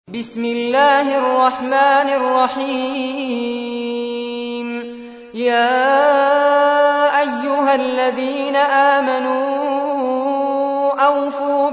بسم الله الرحمن الرحيم. يا أيها الذين آمنوا أوفوا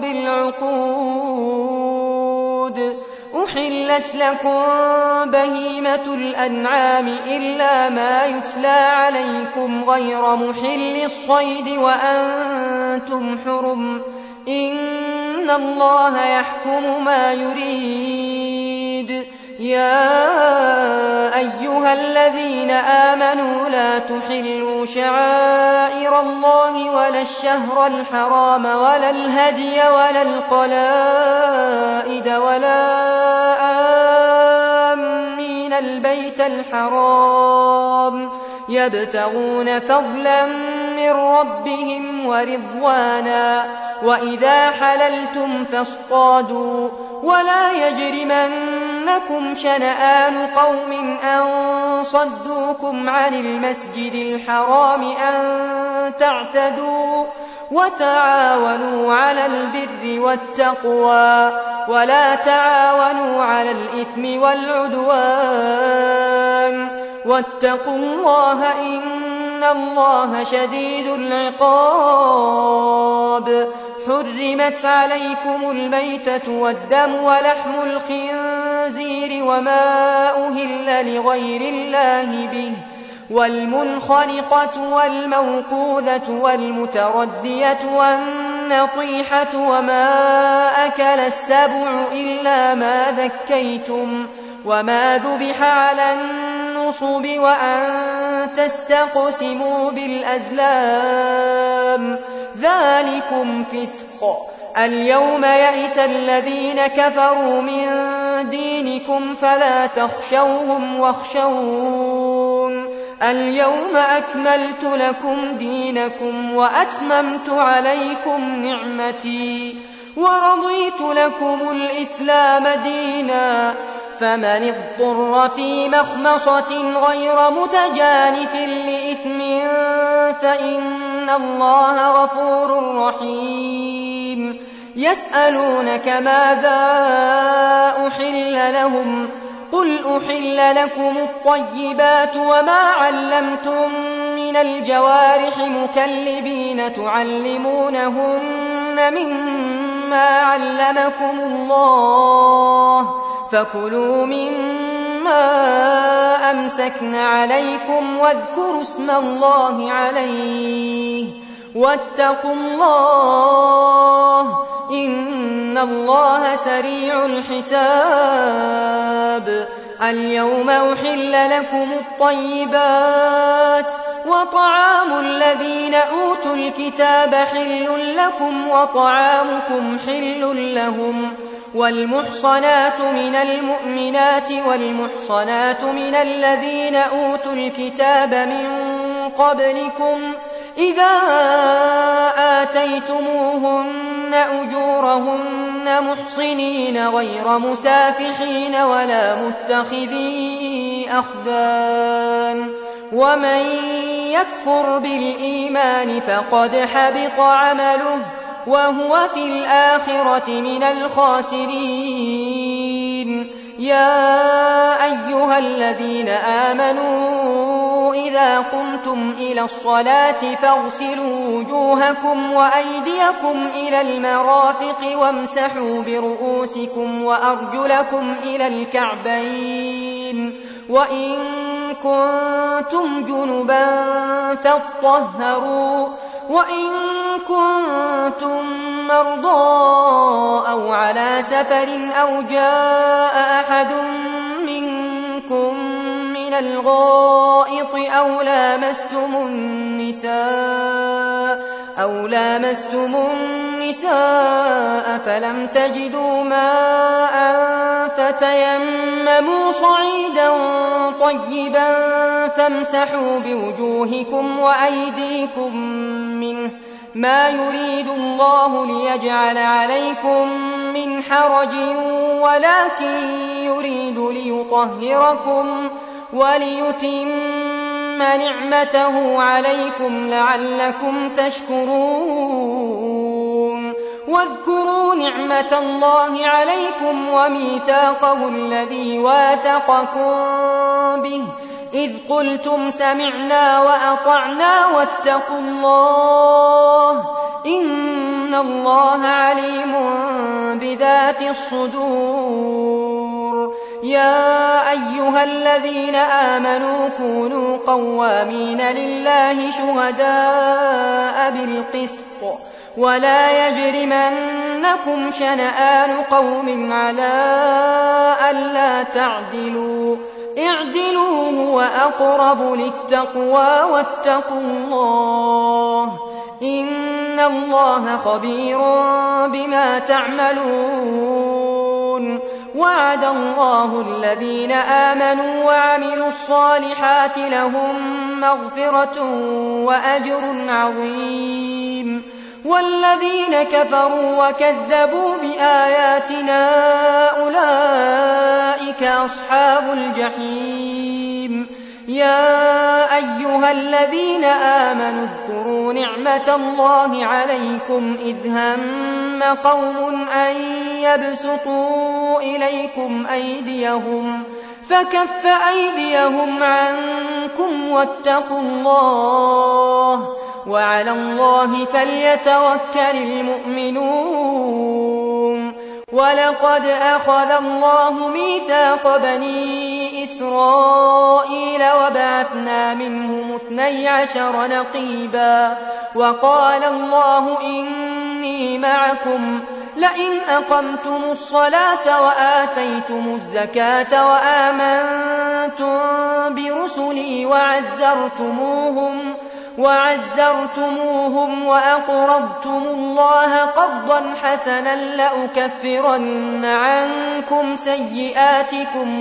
بالعقود. أحلت لكم بهيمة الأنعام إلا ما يتلى عليكم غير محل الصيد وأنتم حرم، إن الله يحكم ما يريد. يا أيها الذين آمنوا لا تحلوا شعائر الله ولا الشهر الحرام ولا الهدي ولا القلائد ولا آمين البيت الحرام يبتغون فضلا من ربهم ورضوانا، وإذا حللتم فاصطادوا، ولا يجرمنكم شنآن قوم أن صدوكم عن المسجد الحرام أن تعتدوا، وتعاونوا على البر والتقوى ولا تعاونوا على الإثم والعدوان، واتقوا الله إن الله شديد العقاب. حرمت عليكم الميتة والدم ولحم الخنزير وما أهل لغير الله به، والمنخنقة والموقوذة والمتردية والنطيحة وما أكل السبع إلا ما ذكيتم، وما ذبح على النصب، وأن تستقسموا بالأزلام، ذلكم فسق. اليوم يئس الذين كفروا من دينكم فلا تخشوهم واخشون. اليوم أكملت لكم دينكم وأتممت عليكم نعمتي ورضيت لكم الإسلام دينا، فمن اضطر في مخمصة غير متجانف لإثم فإن الله غفور رحيم. يسألونك ماذا أحل لهم، قل أحل لكم الطيبات وما علمتم من الجوارح مكلبين تعلمونهن مما علمكم الله، فكلوا مما أمسكن عليكم واذكروا اسم الله عليه، واتقوا الله إن الله سريع الحساب. اليوم أحل لكم الطيبات، وطعام الذين أوتوا الكتاب حل لكم وطعامكم حل لهم، والمحصنات من المؤمنات والمحصنات من الذين أوتوا الكتاب من قبلكم إذا آتيتموهن أجورهن محصنين غير مسافحين ولا متخذي أخدان، ومن يكفر بالإيمان فقد حبط عمله وهو في الآخرة من الخاسرين. يا أيها الذين آمنوا إذا قمتم إلى الصلاة فاغسلوا وجوهكم وأيديكم إلى المرافق وامسحوا برؤوسكم وأرجلكم إلى الكعبين، وإن كنتم جنبا فاطهروا، وإن كنتم مرضى أو على سفر أو جاء أحد منكم من الغائط أو لامستم النساء فلم تجدوا ماء فتيمموا صعيدا طيبا فامسحوا بوجوهكم وأيديكم منه، ما يريد الله ليجعل عليكم من حرج ولكن يريد ليطهركم وليتم نعمته عليكم لعلكم تشكرون. واذكروا نعمة الله عليكم وميثاقه الذي واثقكم به إذ قلتم سمعنا وأطعنا واتقوا الله إن الله عليم بذات الصدور. يا أيها الذين آمنوا كونوا قوامين لله شهداء بالقسط ولا يجرمنكم شنآن قوم على ألا تعدلوا اعدلوا هو أقرب للتقوى واتقوا الله إن الله خبير بما تعملون. وعد الله الذين آمنوا وعملوا الصالحات لهم مغفرة وأجر عظيم والذين كفروا وكذبوا بآياتنا أولئك أصحاب الجحيم. يا أيها الذين آمنوا اذكروا نعمة الله عليكم إذ هم قوم أن يبسطوا إليكم أيديهم فكف أيديهم عنكم واتقوا الله وعلى الله فليتوكل المؤمنون. ولقد أخذ الله ميثاق بني إسرائيل وبعثنا منهم 12 نقيبا وقال الله إني معكم لئن أقمتم الصلاة وآتيتم الزكاة وآمنتم برسلي وعزرتموهم وأقرضتم الله قرضا حسنا لأكفرن عنكم سيئاتكم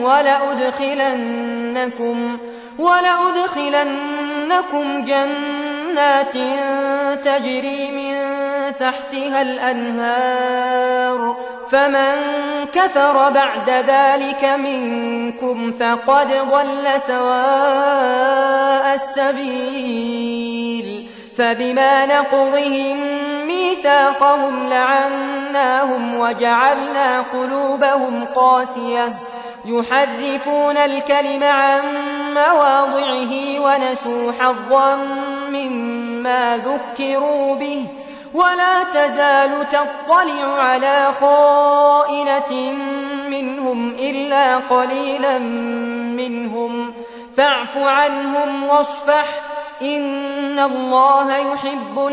ولأدخلنكم جنات تجري من تحتها الأنهار فمن كفر بعد ذلك منكم فقد ضل سواء السبيل. فبما نقضهم ميثاقهم لعناهم وجعلنا قلوبهم قاسية يحرفون الكلم عن مواضعه ونسوا حظا مما ذكروا به ولا تزال تطلع على خائنة منهم إلا قليلا منهم فاعف عنهم واصفح إن الله يحب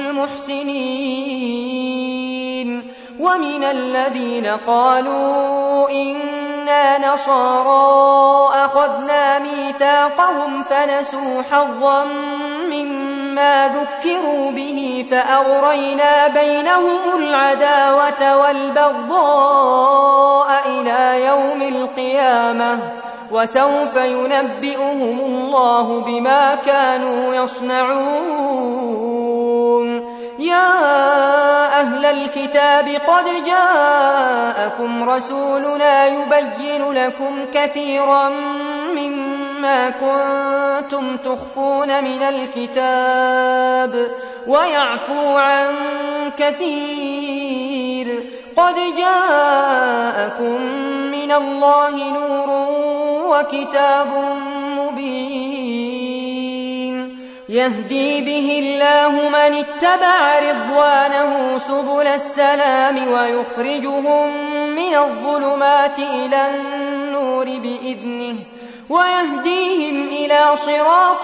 المحسنين. ومن الذين قالوا إنا نصارى أخذنا ميثاقهم فنسوا حظا مما ذكروا به فأغرينا بينهم العداوة والبغضاء إلى يوم القيامة وسوف ينبئهم الله بما كانوا يصنعون. يا أهل الكتاب قد جاءكم رسولنا يبين لكم كثيرا مما كنتم تخفون من الكتاب ويعفو عن كثير قد جاءكم من الله نور وكتاب مبين يهدي به الله من اتبع رضوانه سبل السلام ويخرجهم من الظلمات إلى النور بإذنه ويهديهم إلى صراط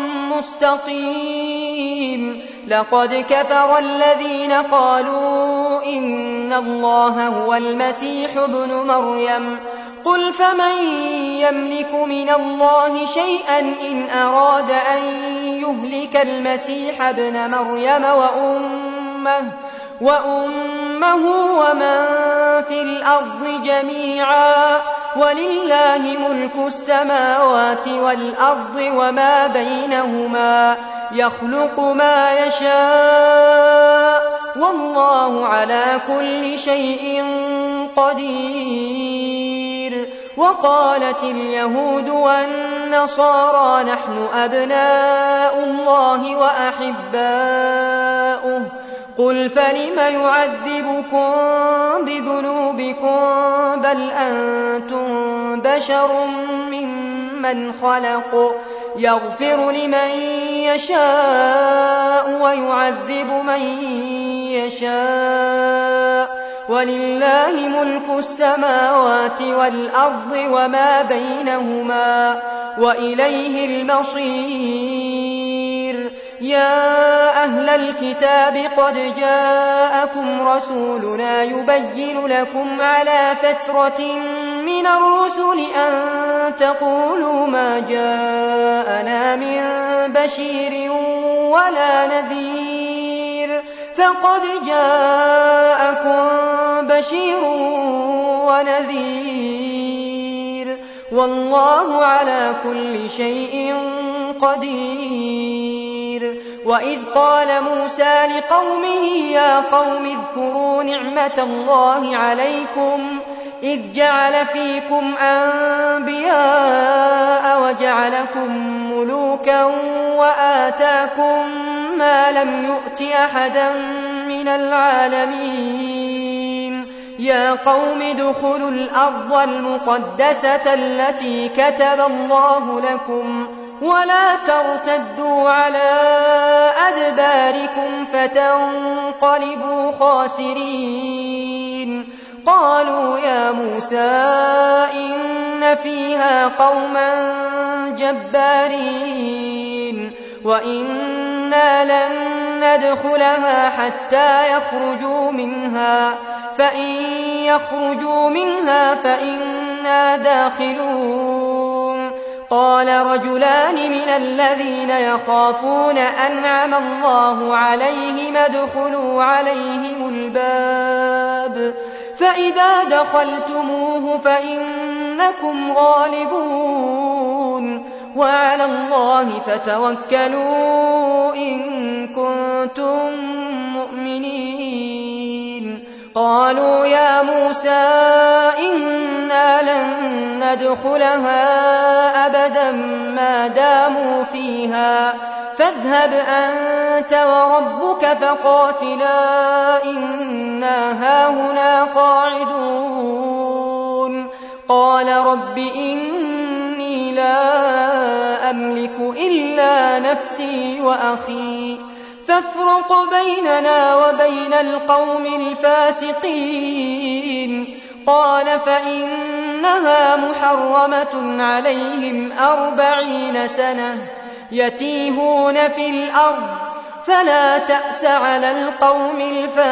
مستقيم. لقد كفر الذين قالوا إن الله هو المسيح ابن مريم قل فمن يملك من الله شيئا إن أراد أن يهلك المسيح ابن مريم وأمه ومن في الأرض جميعا ولله ملك السماوات والأرض وما بينهما يخلق ما يشاء والله على كل شيء قدير. وقالت اليهود والنصارى نحن أبناء الله وأحباؤه قل فلم يعذبكم بذنوبكم بل أنتم بشر ممن خلق يغفر لمن يشاء ويعذب من يشاء ولله ملك السماوات والأرض وما بينهما وإليه المصير. يا أهل الكتاب قد جاءكم رسولنا يبين لكم على فترة من الرسل أن تقولوا ما جاءنا من بشير ولا نذير فقد جاءكم بشير ونذير والله على كل شيء قدير. وإذ قال موسى لقومه يا قوم اذكروا نعمة الله عليكم إذ جعل فيكم أنبياء وجعلكم ملوكا وآتاكم ما لم يؤت أحدا من العالمين. يا قوم ادخلوا الأرض المقدسة التي كتب الله لكم ولا ترتدوا على أدباركم فتنقلبوا خاسرين. قالوا يا موسى إن فيها قوما جبارين وإنا لن ندخلها حتى يخرجوا منها فإن يخرجوا منها فإنا داخلون. قال رجلان من الذين يخافون أنعم الله عليهم ادخلوا عليهم الباب فإذا دخلتموه فإنكم غالبون وعلى الله فتوكلوا إن كنتم مؤمنين. قالوا يا موسى إنا لن ندخلها أبدا ما داموا فيها فاذهب أنت وربك فقاتلا إنا هاهنا قاعدون. قال رب إني لا أملك إلا نفسي وأخي فافرق بيننا وبين القوم الفاسقين. قال فإنها محرمة عليهم 40 سنة يتيهون في الأرض فلا تأس على القوم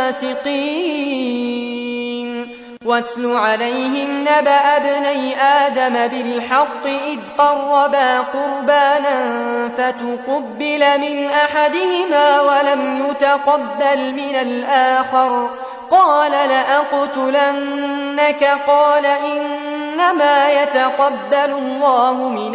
الفاسقين. واتل عليهم نبأ ابني آدم بالحق إذ قربا قربانا فتقبل من أحدهما ولم يتقبل من الآخر قال لأقتلنك قال إنما يتقبل الله من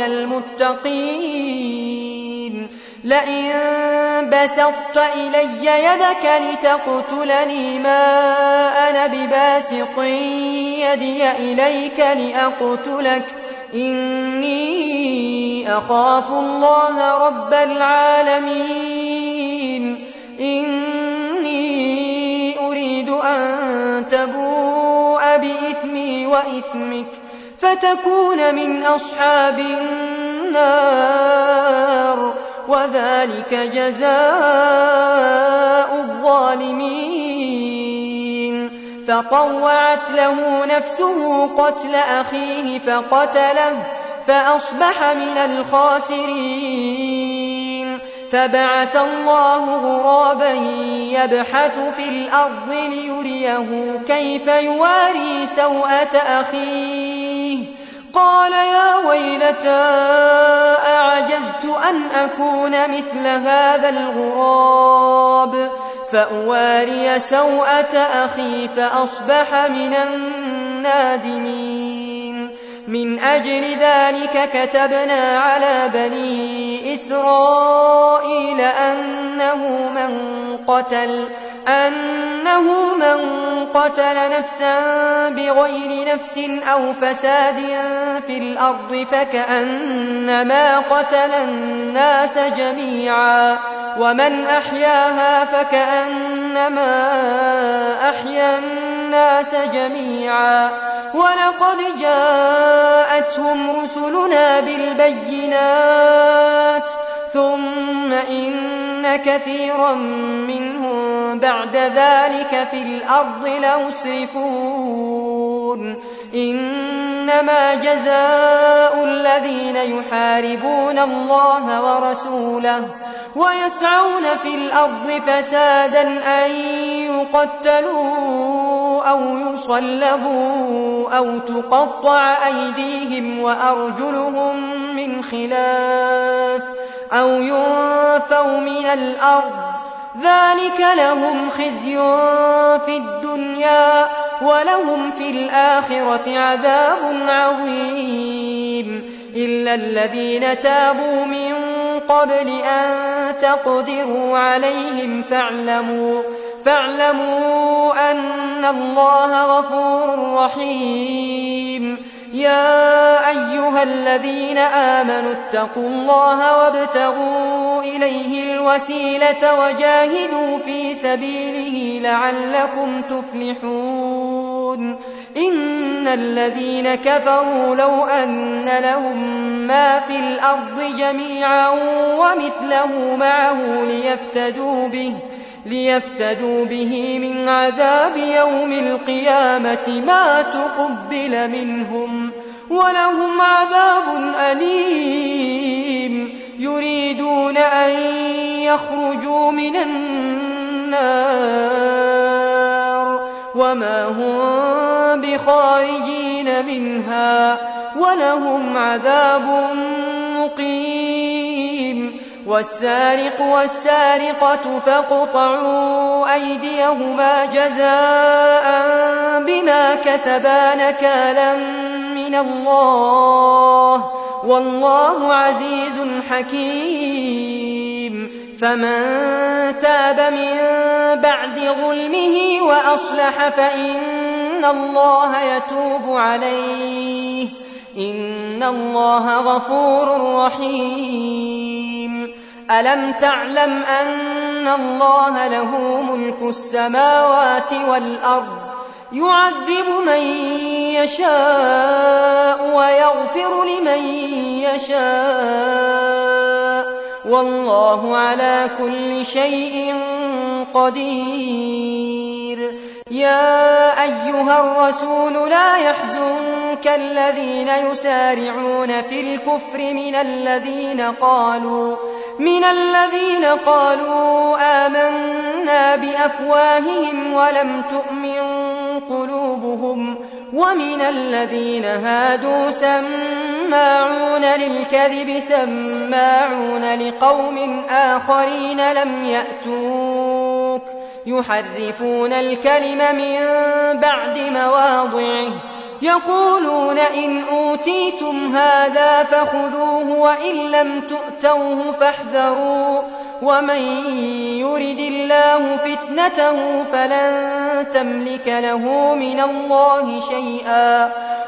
المتقين. لئن بسطت إلي يدك لتقتلني ما أنا بباسط يدي إليك لأقتلك إني أخاف الله رب العالمين. إني أريد أن تبوء بإثمي وإثمك فتكون من أصحاب النار وذلك جزاء الظالمين. فطوعت له نفسه قتل أخيه فقتله فأصبح من الخاسرين. فبعث الله غرابا يبحث في الأرض ليريه كيف يواري سوءة أخيه قال يا ويلتى أعجزت أن أكون مثل هذا الغراب فأواري سوءة أخي فأصبح من النادمين. من أجل ذلك كتبنا على بني إسرائيل أنه من أنه من قتل نفسا بغير نفس أو فساد في الأرض فكأنما قتل الناس جميعا ومن أحياها فكأنما أحيا الناس جميعا ولقد جاءتهم رسلنا بالبينات ثم إن كثيرا منهم بعد ذلك في الأرض لمسرفون إنما جزاء الذين يحاربون الله ورسوله ويسعون في الأرض فسادا أن يقتلوا أو يصلبوا أو تقطع أيديهم وأرجلهم من خلاف أو ينفوا من الأرض ذلك لهم خزي في الدنيا ولهم في الآخرة عذاب عظيم إلا الذين تابوا من قبل أن تقدروا عليهم فاعلموا أن الله غفور رحيم يا أيها الذين آمنوا اتقوا الله وابتغوا إليه الوسيلة وجاهدوا في سبيله لعلكم تفلحون إن الذين كفروا لو أن لهم ما في الأرض جميعا ومثله معه ليفتدوا به من عذاب يوم القيامة ما تقبل منهم ولهم عذاب أليم يريدون أن يخرجوا من النار وما هم بخارجين منها ولهم عذاب مقيم والسارق والسارقة فاقطعوا أيديهما جزاء بما كسبا نكالا من الله والله عزيز حكيم فمن تاب من بعد ظلمه وأصلح فإن الله يتوب عليه إن الله غفور رحيم ألم تعلم أن الله له ملك السماوات والأرض يعذب من يشاء ويغفر لمن يشاء والله على كل شيء قدير يا أيها الرسول لا يحزنك الذين يسارعون في الكفر من الذين قالوا آمنا بأفواههم ولم تؤمن قلوبهم ومن الذين هادوا سماعون للكذب سماعون لقوم آخرين لم يأتوك يحرفون الكلم من بعد مواضعه يقولون إن أوتيتم هذا فخذوه وإن لم تؤتوه فاحذروا ومن يرد الله فتنته فلن تملك له من الله شيئا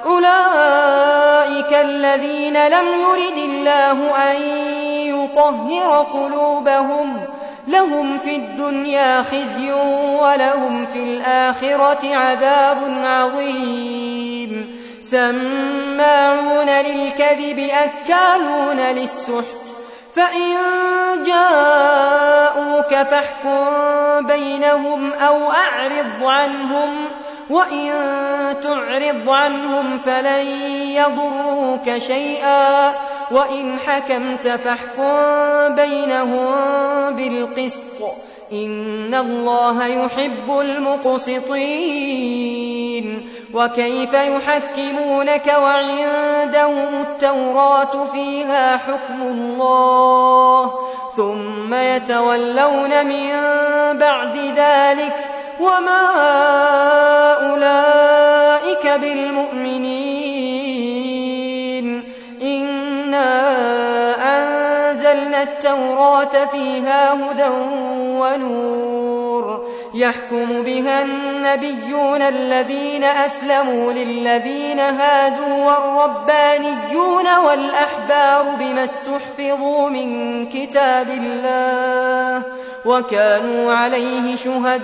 أولئك الذين لم يرد الله أن يطهر قلوبهم لهم في الدنيا خزي ولهم في الآخرة عذاب عظيم سماعون للكذب أكالون للسحت فإن جاءوك فاحكم بينهم أو أعرض عنهم وإن تعرض عنهم فلن يضروك شيئا وإن حكمت فاحكم بينهم بالقسط إن الله يحب المقسطين وكيف يحكمونك وعندهم التوراة فيها حكم الله ثم يتولون من بعد ذلك وما أولئك بالمؤمنين إنا أنزلنا التوراة فيها هدى ونور يحكم بها النبيون الذين أسلموا للذين هادوا والربانيون والأحبار بما استحفظوا من كتاب الله وكانوا عليه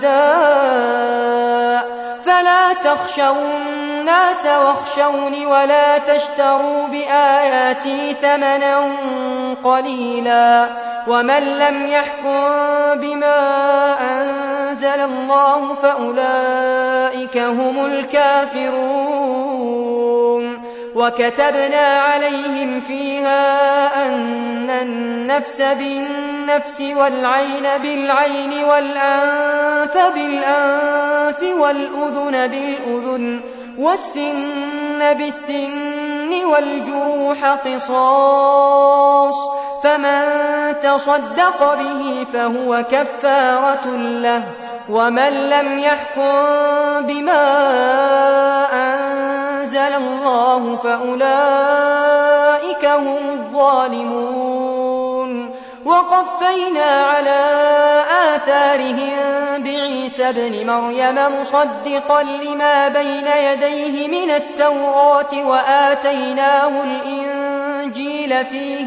شهداء فلا تخشوا الناس واخشوني ولا تشتروا بآياتي ثمنا قليلا ومن لم يحكم بما أنزل الله فأولئك هم الكافرون وكتبنا عليهم فيها أن النفس بالنفس والعين بالعين والأنف بالأنف والأذن بالأذن والسن بالسن والجروح قصاص فمن تصدق به فهو كفارة له ومن لم يحكم بما أنزل الله فأولئك هم الظالمون وقفينا على آثارهم بعيسى ابن مريم مصدقا لما بين يديه من التوراة وآتيناه الإنجيل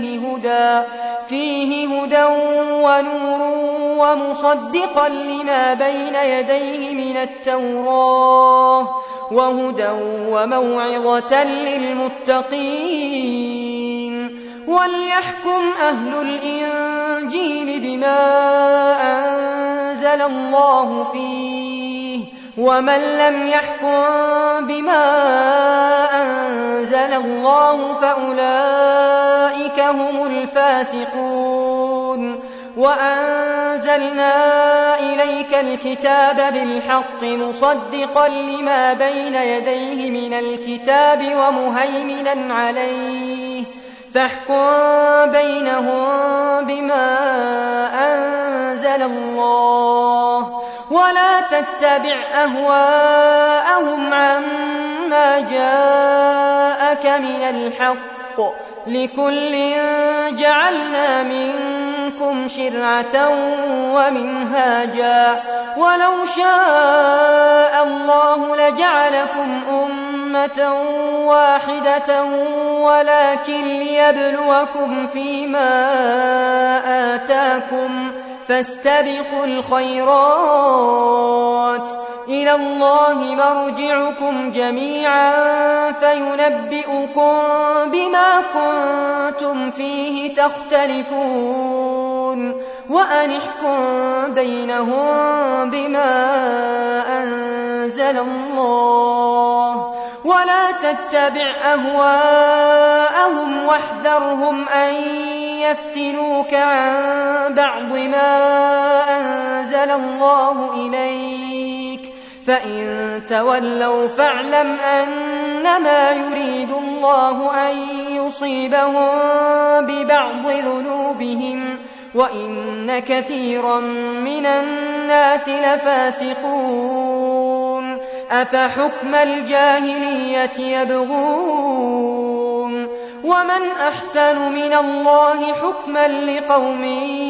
فيه هدى ونور ومصدقا لما بين يديه من التوراة وهدى وموعظة للمتقين وليحكم أهل الإنجيل بما أنزل الله فيه ومن لم يحكم بما أنزل الله فأولئك هم الفاسقون وأنزلنا إليك الكتاب بالحق مصدقا لما بين يديه من الكتاب ومهيمنا عليه فاحكم بينهم بما أنزل الله ولا تتبع أهواءهم عما جاءك من الحق لكل جعلنا منكم شرعة ومنهاجا ولو شاء الله لجعلكم أمة واحدة ولكن ليبلوكم فيما آتاكم فاستبقوا الخيرات إلى الله مرجعكم جميعا فينبئكم بما كنتم فيه تختلفون وأنحكم بينهم بما أنزل الله ولا تتبع أهواءهم واحذرهم أن يفتنوك عن بعض ما أنزل الله إليك فإن تولوا فاعلم أنما يريد الله أن يصيبهم ببعض ذنوبهم وإن كثيرا من الناس لفاسقون أفحكم الجاهلية يبغون ومن أحسن من الله حكما لقوم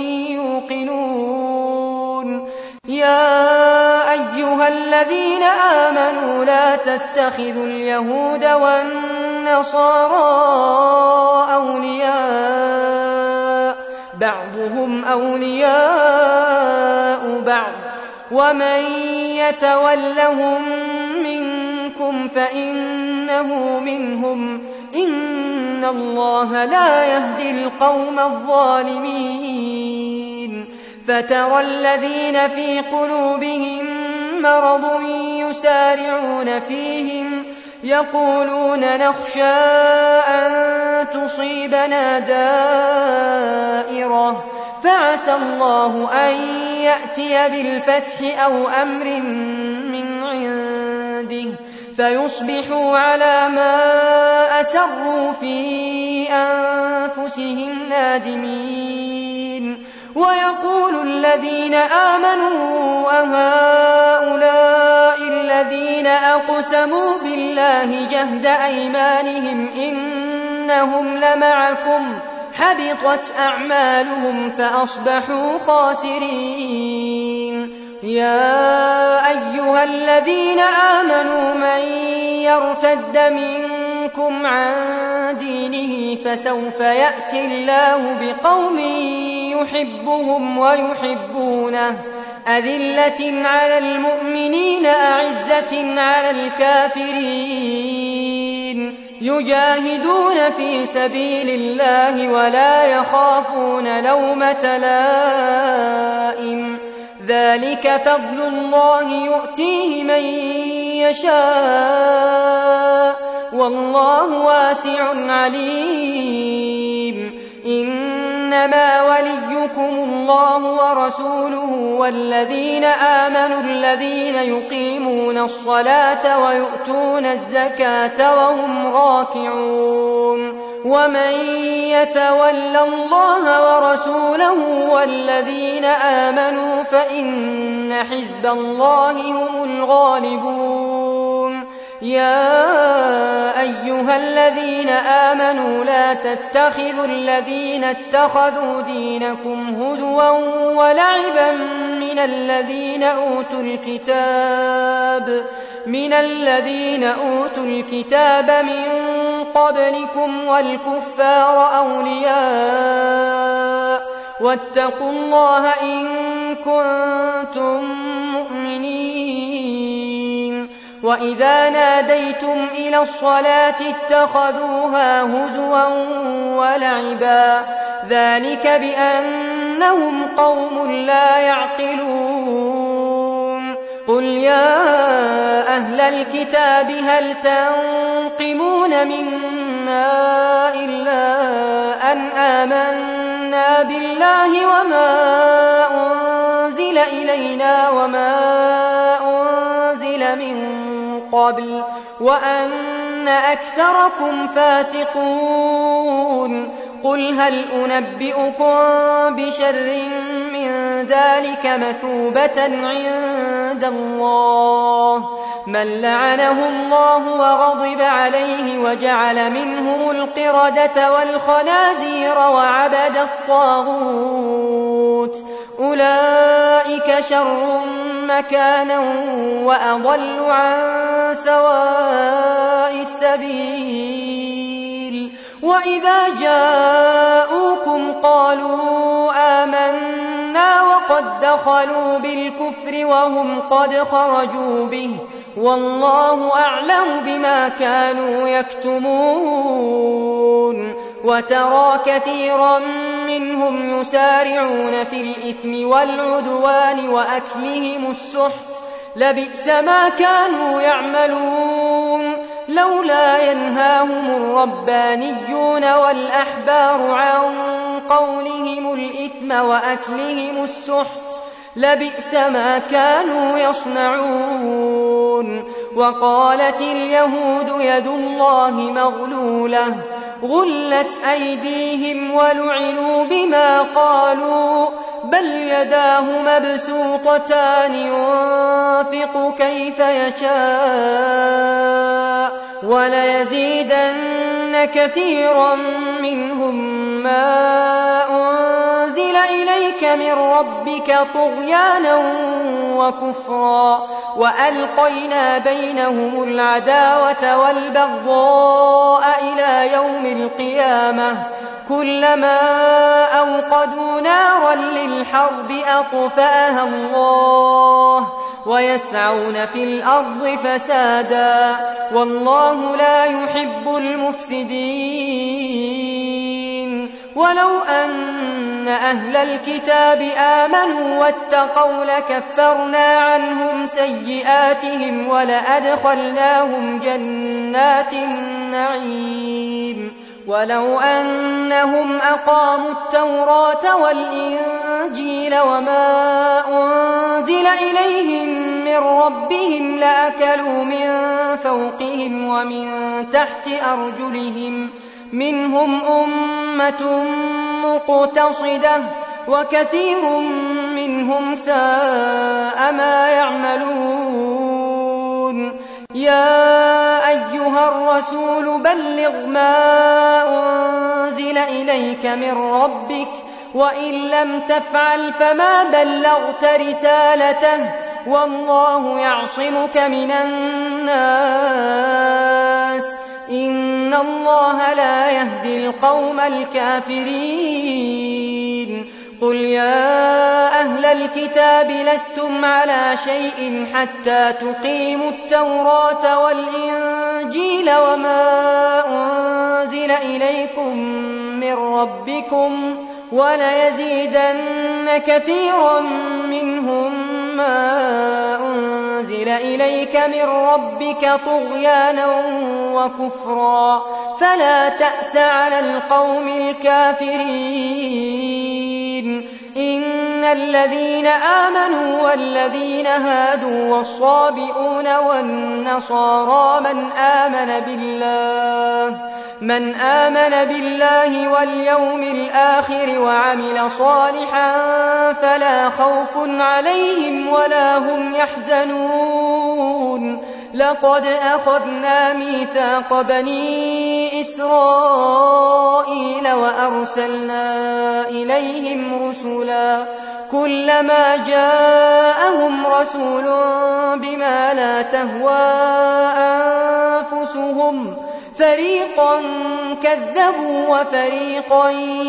يوقنون يا أيها الذين آمنوا لا تتخذوا اليهود والنصارى أولياء بعضهم أولياء بعض ومن يتولهم منكم فإنه منهم إن الله لا يهدي القوم الظالمين فترى الذين في قلوبهم مرض يسارعون فيهم يقولون نخشى أن تصيبنا دائرة فعسى الله أن يأتي بالفتح أو أمر من عنده فيصبحوا على ما أسروا في أنفسهم نادمين ويقول الذين آمنوا أهؤلاء الذين أقسموا بالله جهد أيمانهم إنهم لمعكم حبطت أعمالهم فأصبحوا خاسرين يا أيها الذين آمنوا من يرتد منكم عن دينه فسوف يأتي الله بقوم يحبهم ويحبونه أذلة على المؤمنين أعزة على الكافرين يجاهدون في سبيل الله ولا يخافون لومة لائم ذلك فضل الله يؤتيه من يشاء والله واسع عليم إنما وليكم الله ورسوله والذين آمنوا الذين يقيمون الصلاة ويؤتون الزكاة وهم راكعون ومن يتول الله ورسوله والذين آمنوا فإن حزب الله هم الغالبون يا أيها الذين آمنوا لا تتخذوا الذين اتخذوا دينكم هزوا ولعبا من الذين أوتوا الكتاب من قبلكم والكفار أولياء واتقوا الله إن كنتم مؤمنين وإذا ناديتم إلى الصلاة اتخذوها هزوا ولعبا ذلك بأنهم قوم لا يعقلون قل يا أهل الكتاب هل تنقمون منا إلا أن آمنا بالله وما أنزل إلينا وما أنزل من قبل وأن أكثركم فاسقون قل هل أنبئكم بشر من ذلك مثوبة عند الله من لعنه الله وغضب عليه وجعل منهم القردة والخنازير وعبد الطاغوت أولئك شر مكانا وأضل عن سواء السبيل وإذا جاءوكم قالوا آمنا وقد دخلوا بالكفر وهم قد خرجوا به والله أعلم بما كانوا يكتمون وترى كثيرا منهم يسارعون في الإثم والعدوان وأكلهم السحت لبئس ما كانوا يعملون لولا ينهاهم الربانيون والأحبار عن قولهم الإثم وأكلهم السحت لبئس ما كانوا يصنعون وقالت اليهود يد الله مغلولة غلت أيديهم ولعنوا بما قالوا بل يداه مبسوطتان ينفق كيف يشاء وليزيدن كثيرا منهم ما أنزل إليك من ربك طغيانا وكفرا وألقينا بينهم العداوة والبغضاء إلى يوم القيامة كلما أوقدوا نارا للحرب أطفأها الله ويسعون في الأرض فسادا والله لا يحب المفسدين ولو أن أهل الكتاب آمنوا واتقوا لكفرنا عنهم سيئاتهم ولأدخلناهم جنات النعيم ولو أنهم أقاموا التوراة والإنجيل وما أنزل إليهم من ربهم لأكلوا من فوقهم ومن تحت أرجلهم منهم أمة مقتصدة وكثير منهم ساء ما يعملون يا أيها الرسول بلغ ما أنزل إليك من ربك وإن لم تفعل فما بلغت رسالته والله يعصمك من الناس إن الله لا يهدي القوم الكافرين قل يا أهل الكتاب لستم على شيء حتى تقيموا التوراة والإنجيل وما أنزل إليكم من ربكم وليزيدن كثيرا منهم ما أنزل إليك من ربك طغيانا وكفرا فلا تأس على القوم الكافرين إن الذين آمنوا والذين هادوا والصابئون والنصارى من آمن بالله واليوم الآخر وعمل صالحا فلا خوف عليهم ولا هم يحزنون لقد أخذنا ميثاق بني إسرائيل وأرسلنا إليهم رسلا كلما جاءهم رسول بما لا تهوى أنفسهم فريقا كذبوا وفريقا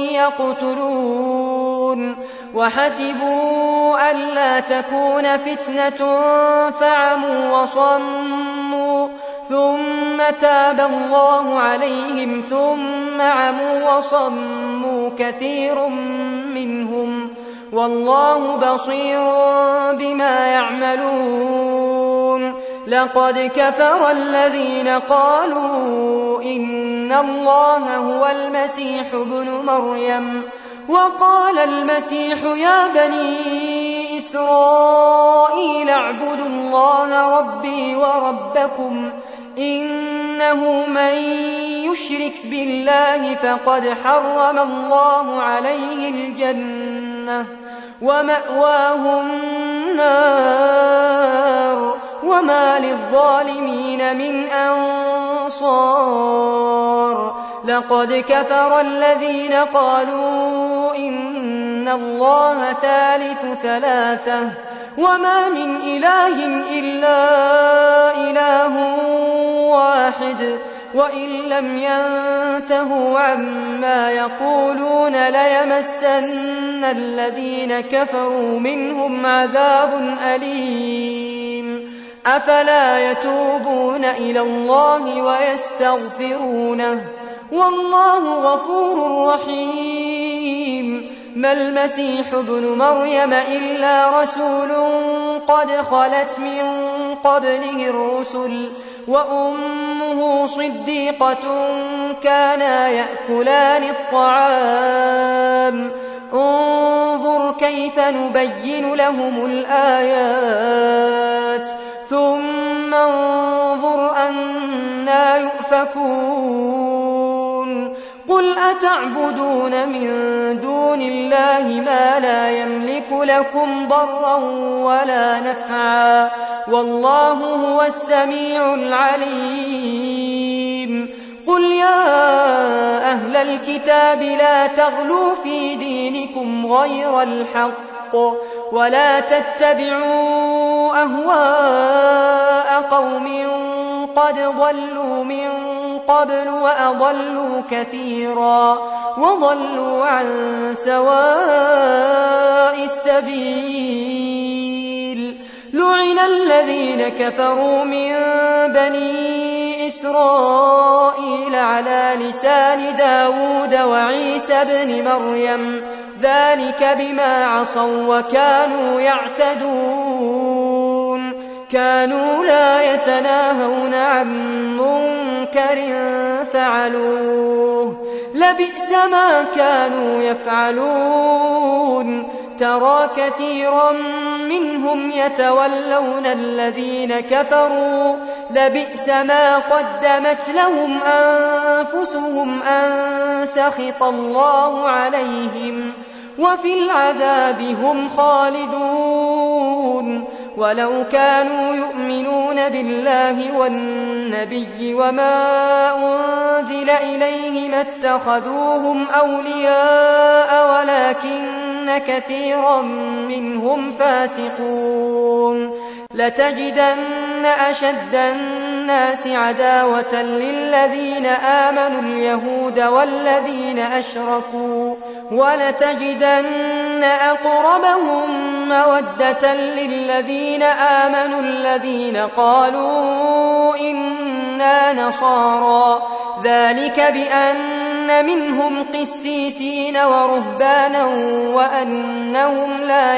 يقتلون وحسبوا ألا تكون فتنة فعموا وصموا ثم تاب الله عليهم ثم عموا وصموا كثير منهم والله بصير بما يعملون لقد كفر الذين قالوا إن الله هو المسيح ابن مريم وقال المسيح يا بني إسرائيل اعبدوا الله ربي وربكم إنه من يشرك بالله فقد حرم الله عليه الجنة ومأواه النار وما للظالمين من أنصار لقد كفر الذين قالوا إن الله ثالث ثلاثة وما من إله إلا إله واحد وإن لم ينتهوا عما يقولون ليمسن الذين كفروا منهم عذاب أليم أفلا يتوبون إلى الله ويستغفرونه والله غفور رحيم ما المسيح ابن مريم إلا رسول قد خلت من قبله الرسل وأمه صديقة كانا يأكلان الطعام انظر كيف نبين لهم الآيات ثم انظر أنا يؤفكون قل أتعبدون من دون الله ما لا يملك لكم ضرا ولا نفعا والله هو السميع العليم قل يا أهل الكتاب لا تغلوا في دينكم غير الحق ولا تتبعوا أهواء قوم قد ضلوا من قبل وأضلوا كثيرا وضلوا عن سواء السبيل لعن الذين كفروا من بني إسرائيل على لسان داود وعيسى بن مريم ذلك بما عصوا وكانوا يعتدون كانوا لا يتناهون عن منكر فعلوه لبئس ما كانوا يفعلون ترى كثيرا منهم يتولون الذين كفروا لبئس ما قدمت لهم أنفسهم أن سخط الله عليهم وفي العذاب هم خالدون ولو كانوا يؤمنون بالله والنبي النبي وما أنزل إليه ما اتخذوهم أولياء ولكن كثيرا منهم فاسقون لتجدن أشد الناس عداوة للذين آمنوا اليهود والذين أشركوا ولتجدن أقربهم مودة للذين آمنوا الذين قالوا إنا نصارى ذلك بأن منهم قسيسين ورهبانا وأنهم لا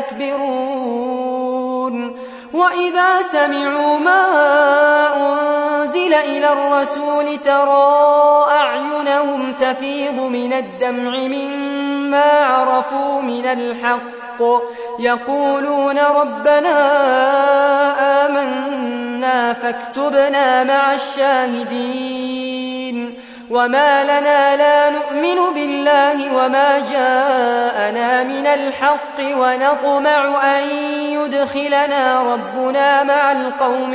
يستكبرون وإذا سمعوا ما أنزل إلى الرسول ترى أعينهم تفيض من الدمع مما عرفوا من الحق يقولون ربنا آمنا فاكتبنا مع الشاهدين وما لنا لا نؤمن بالله وما جاءنا من الحق ونطمع أن يدخلنا ربنا مع القوم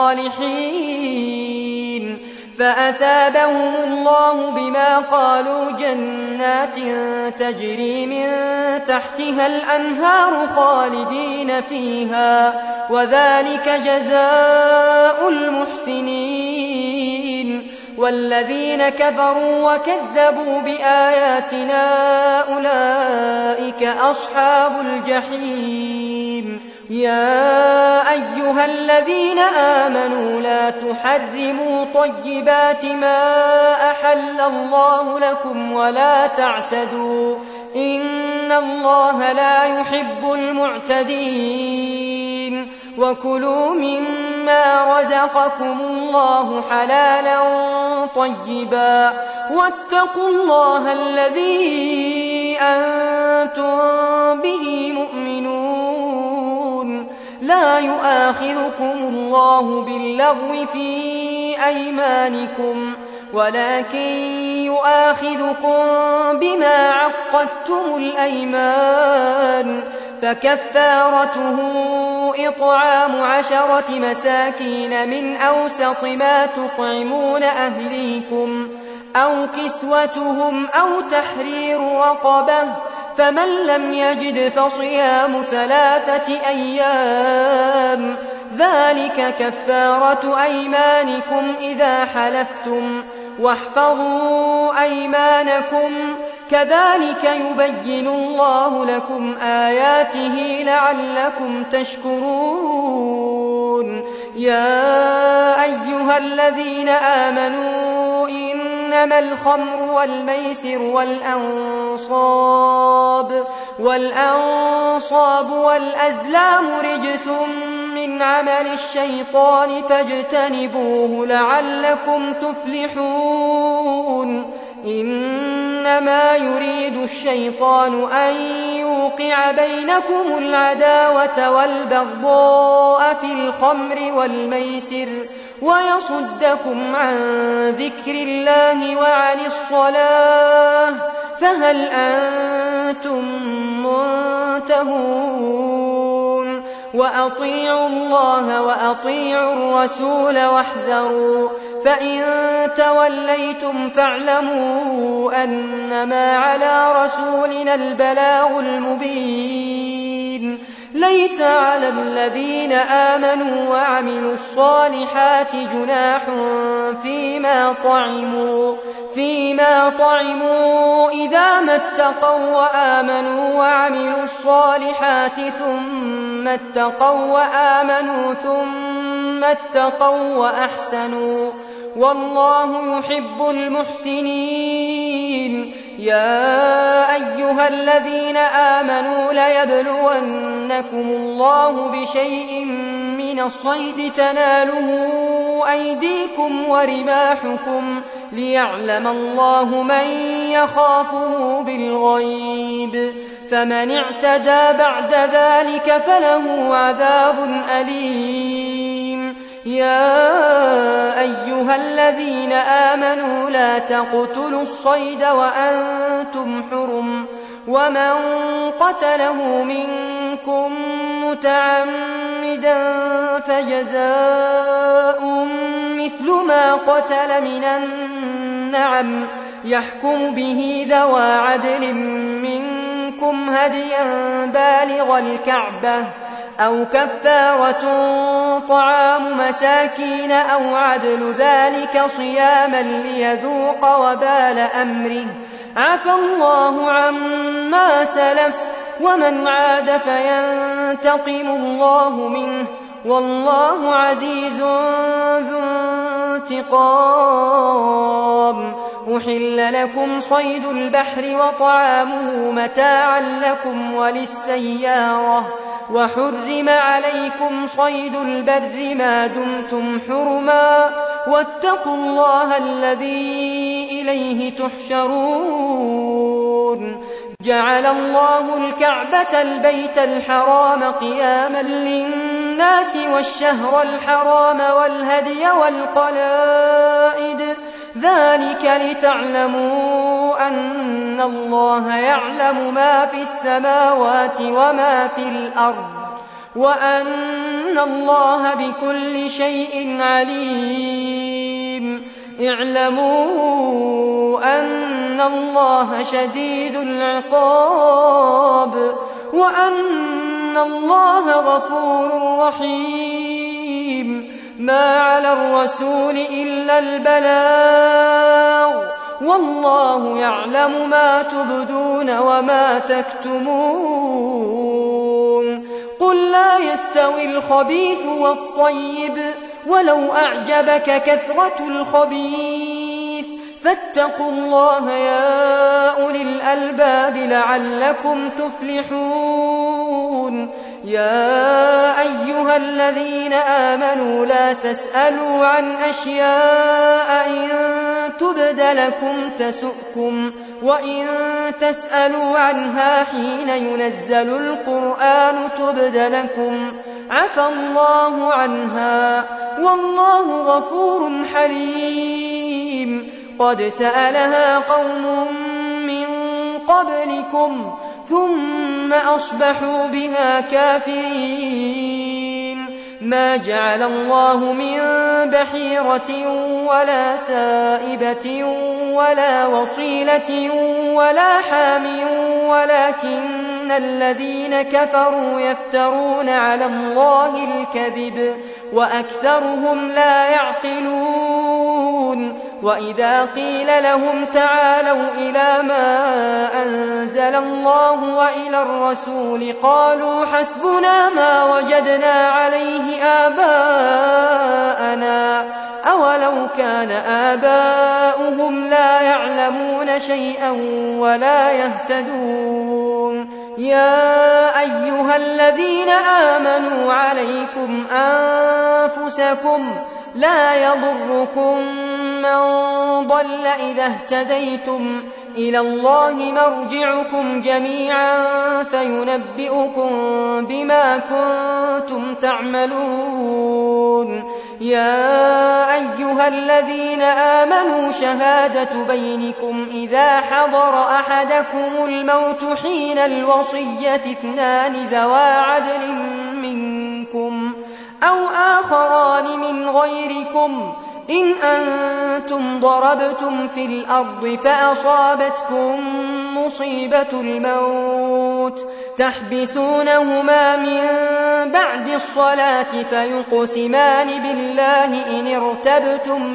الصالحين فأثابهم الله بما قالوا جنات تجري من تحتها الأنهار خالدين فيها وذلك جزاء المحسنين والذين كفروا وكذبوا بآياتنا أولئك أصحاب الجحيم يا أيها الذين آمنوا لا تحرموا طيبات ما أحل الله لكم ولا تعتدوا إن الله لا يحب المعتدين وكلوا مما رزقكم الله حلالا طيبا واتقوا الله الذي أنتم به مؤمنون لا يؤاخذكم الله باللغو في أيمانكم ولكن يؤاخذكم بما عقدتم الأيمان فكفارته إطعام 10 مساكين من أوسط ما تطعمون أهليكم أو كسوتهم أو تحرير رقبة فمن لم يجد فصيام 3 أيام ذلك كفارة أيمانكم إذا حلفتم واحفظوا أيمانكم كذلك يبين الله لكم آياته لعلكم تشكرون يا أيها الذين آمنوا إنما الخمر والميسر والأنصاب والأزلام رجس من عمل الشيطان فاجتنبوه لعلكم تفلحون إنما يريد الشيطان أن يوقع بينكم العداوة والبغضاء في الخمر والميسر ويصدكم عن ذكر الله وعن الصلاة فهل أنتم منتهون وأطيعوا الله وأطيعوا الرسول واحذروا فإن توليتم فاعلموا أنما على رسولنا البلاغ المبين ليس على الذين آمنوا وعملوا الصالحات جناح فيما طعموا إذا ما اتقوا وآمنوا وعملوا الصالحات ثم اتقوا وأحسنوا والله يحب المحسنين يا أيها الذين آمنوا ليبلونكم الله بشيء من الصيد تناله أيديكم ورماحكم ليعلم الله من يخافه بالغيب فمن اعتدى بعد ذلك فله عذاب أليم يا أيها الذين آمنوا لا تقتلوا الصيد وأنتم حرم ومن قتله منكم متعمدا فجزاء مثل ما قتل من النعم يحكم به ذوى عدل منكم هديا بالغ الكعبة أو كفارة طعام مساكين أو عدل ذلك صياما ليذوق وبال أمره عفى الله عما سلف ومن عاد فينتقم الله منه والله عزيز ذو انتقام. أحل لكم صيد البحر وطعامه متاعا لكم وللسيارة وحرم عليكم صيد البر ما دمتم حرما واتقوا الله الذي إليه تحشرون. جعل الله الكعبة البيت الحرام قياما للناس والشهر الحرام والهدي والقلائد ذلك لتعلموا أن الله يعلم ما في السماوات وما في الأرض وأن الله بكل شيء عليم. اعلموا أن الله شديد العقاب وأن الله غفور رحيم. ما على الرسول إلا البلاغ والله يعلم ما تبدون وما تكتمون. قل لا يستوي الخبيث والطيب ولو أعجبك كثرة الخبيث فاتقوا الله يا أولي الألباب لعلكم تفلحون. يا أيها الذين آمنوا لا تسألوا عن أشياء إن تبد لكم تسؤكم وإن تسألوا عنها حين ينزل القرآن تبد لكم عفى الله عنها والله غفور حليم. قد سألها قوم من قبلكم ثم أصبحوا بها كافرين. ما جعل الله من بحيرة ولا سائبة ولا وصيلة ولا حام ولكن الذين كفروا يفترون على الله الكذب وأكثرهم لا يعقلون. وإذا قيل لهم تعالوا إلى ما أنزل الله وإلى الرسول قالوا حسبنا ما وجدنا عليه آباءنا أولو كان آباؤهم لا يعلمون شيئا ولا يهتدون. يا أيها الذين آمنوا عليكم أنفسكم لا يضركم من ضل إذا اهتديتم إلى الله مرجعكم جميعا فينبئكم بما كنتم تعملون. يا أيها الذين آمنوا شهادة بينكم إذا حضر أحدكم الموت حين الوصية اثنان ذوى عدل منكم أو آخران من غيركم إن أنتم ضربتم في الأرض فأصابتكم مصيبة الموت تحبسونهما من بعد الصلاة فيقسمان بالله إن ارتبتم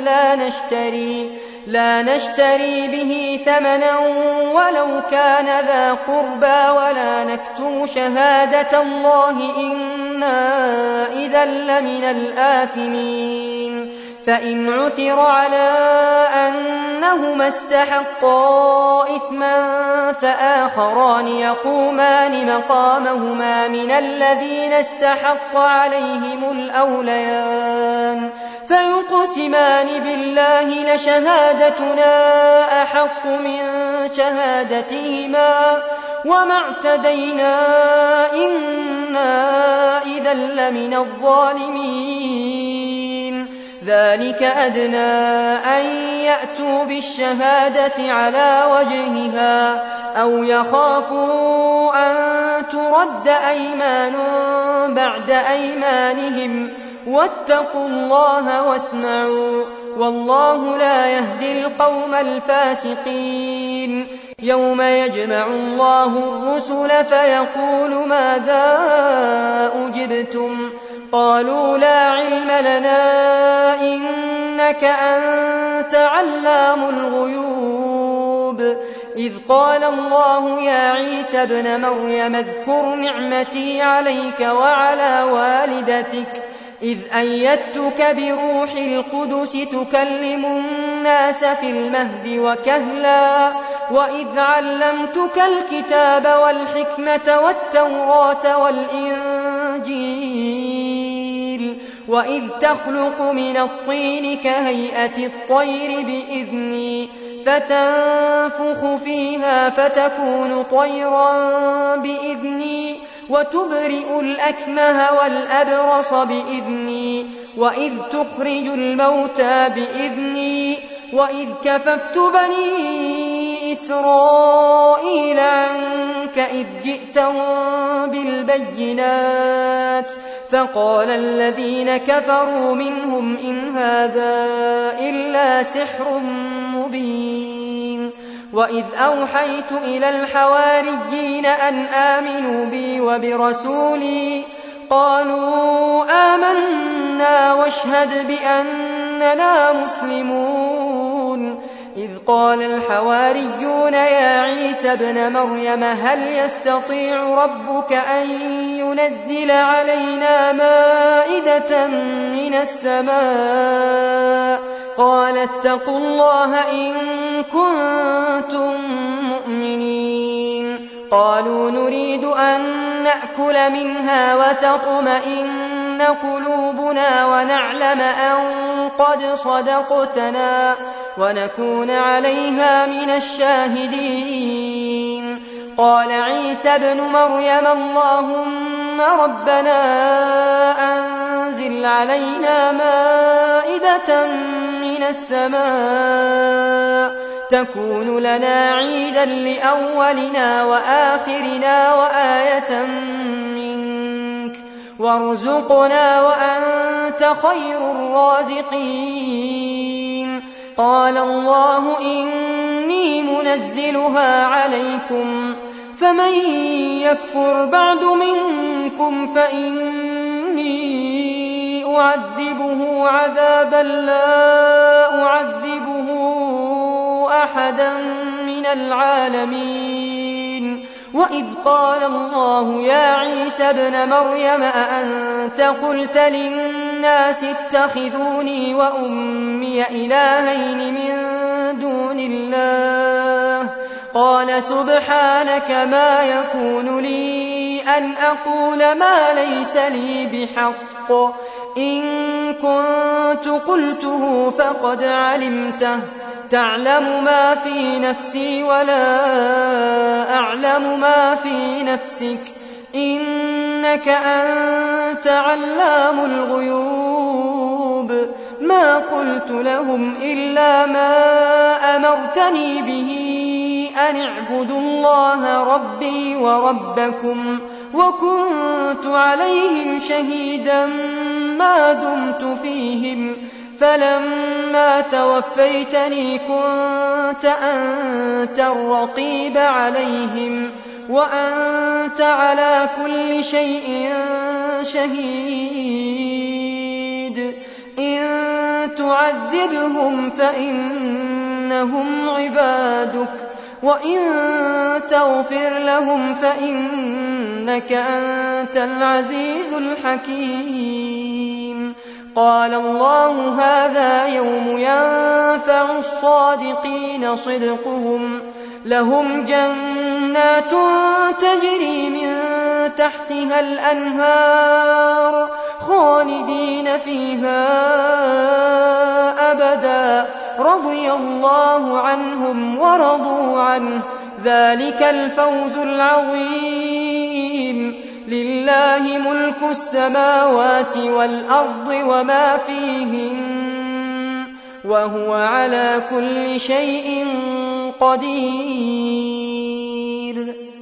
لا نشتري به ثمنا ولو كان ذا قربى ولا نكتم شهادة الله إنا إذا لمن الآثمين. فإن عثر على أنهما استحقا إثما فآخران يقومان مقامهما من الذين استحق عليهم الأوليان فيقسمان بالله لشهادتنا أحق من شهادتهما وما اعتدينا إنا إذا لمن الظالمين. ذلك أدنى أن يأتوا بالشهادة على وجهها أو يخافوا أن ترد أيمان بعد أيمانهم واتقوا الله واسمعوا والله لا يهدي القوم الفاسقين. يوم يجمع الله الرسل فيقول ماذا أجبتم قالوا لا علم لنا إنك أنت علام الغيوب. إذ قال الله يا عيسى ابن مريم اذكر نعمتي عليك وعلى والدتك إذ أيدتك بروح القدس تكلم الناس في المهد وكهلا وإذ علمتك الكتاب والحكمة والتوراة والإنجيل وإذ تخلق من الطين كهيئة الطير بإذني فتنفخ فيها فتكون طيرا بإذني وتبرئ الأكمه والأبرص بإذني وإذ تخرج الموتى بإذني وإذ كففت بني إسرائيل عنك إذ جئتهم بالبينات فقال الذين كفروا منهم إن هذا إلا سحر مبين. وإذ أوحيت إلى الحواريين أن آمنوا بي وبرسولي قالوا آمنا واشهد بأننا مسلمون. إذ قال الحواريون يا عيسى ابن مريم هل يستطيع ربك أن ينزل علينا مائدة من السماء قال اتقوا الله إن كنتم مؤمنين. قالوا نريد أن نأكل منها وتطمئن قلوبنا ونعلم أن قد صدقتنا ونكون عليها من الشاهدين. قال عيسى ابن مريم اللهم ربنا أنزل علينا مائدة من السماء تكون لنا عيدا لأولنا وآخرنا وآية منك وارزقنا وأنت خير الرازقين. قال الله إني منزلها عليكم فمن يكفر بعد منكم فإني أعذبه عذابا لا أعذبه أحدا من العالمين. وإذ قال الله يا عيسى ابن مريم أأنت قلت للناس اتخذوني وأمي إلهين من دون الله قال سبحانك ما يكون لي أن أقول ما ليس لي بحق إن كنت قلته فقد علمته تعلم ما في نفسي ولا أعلم ما في نفسك إنك أنت علام الغيوب. ما قلت لهم إلا ما أمرتني به أن اعبدوا الله ربي وربكم وكنت عليهم شهيدا ما دمت فيهم فلما توفيتني كنت أنت الرقيب عليهم وأنت على كل شيء شهيد. إن تعذبهم فإنهم عبادك وإن تغفر لهم فإنك أنت العزيز الحكيم. قال الله هذا يوم ينفع الصادقين صدقهم لهم جنات تجري من تحتها الأنهار خالدين فيها أبدا رضي الله عنهم ورضوا عنه ذلك الفوز العظيم. لله ملك السماوات والأرض وما فيهن وهو على كل شيء قدير.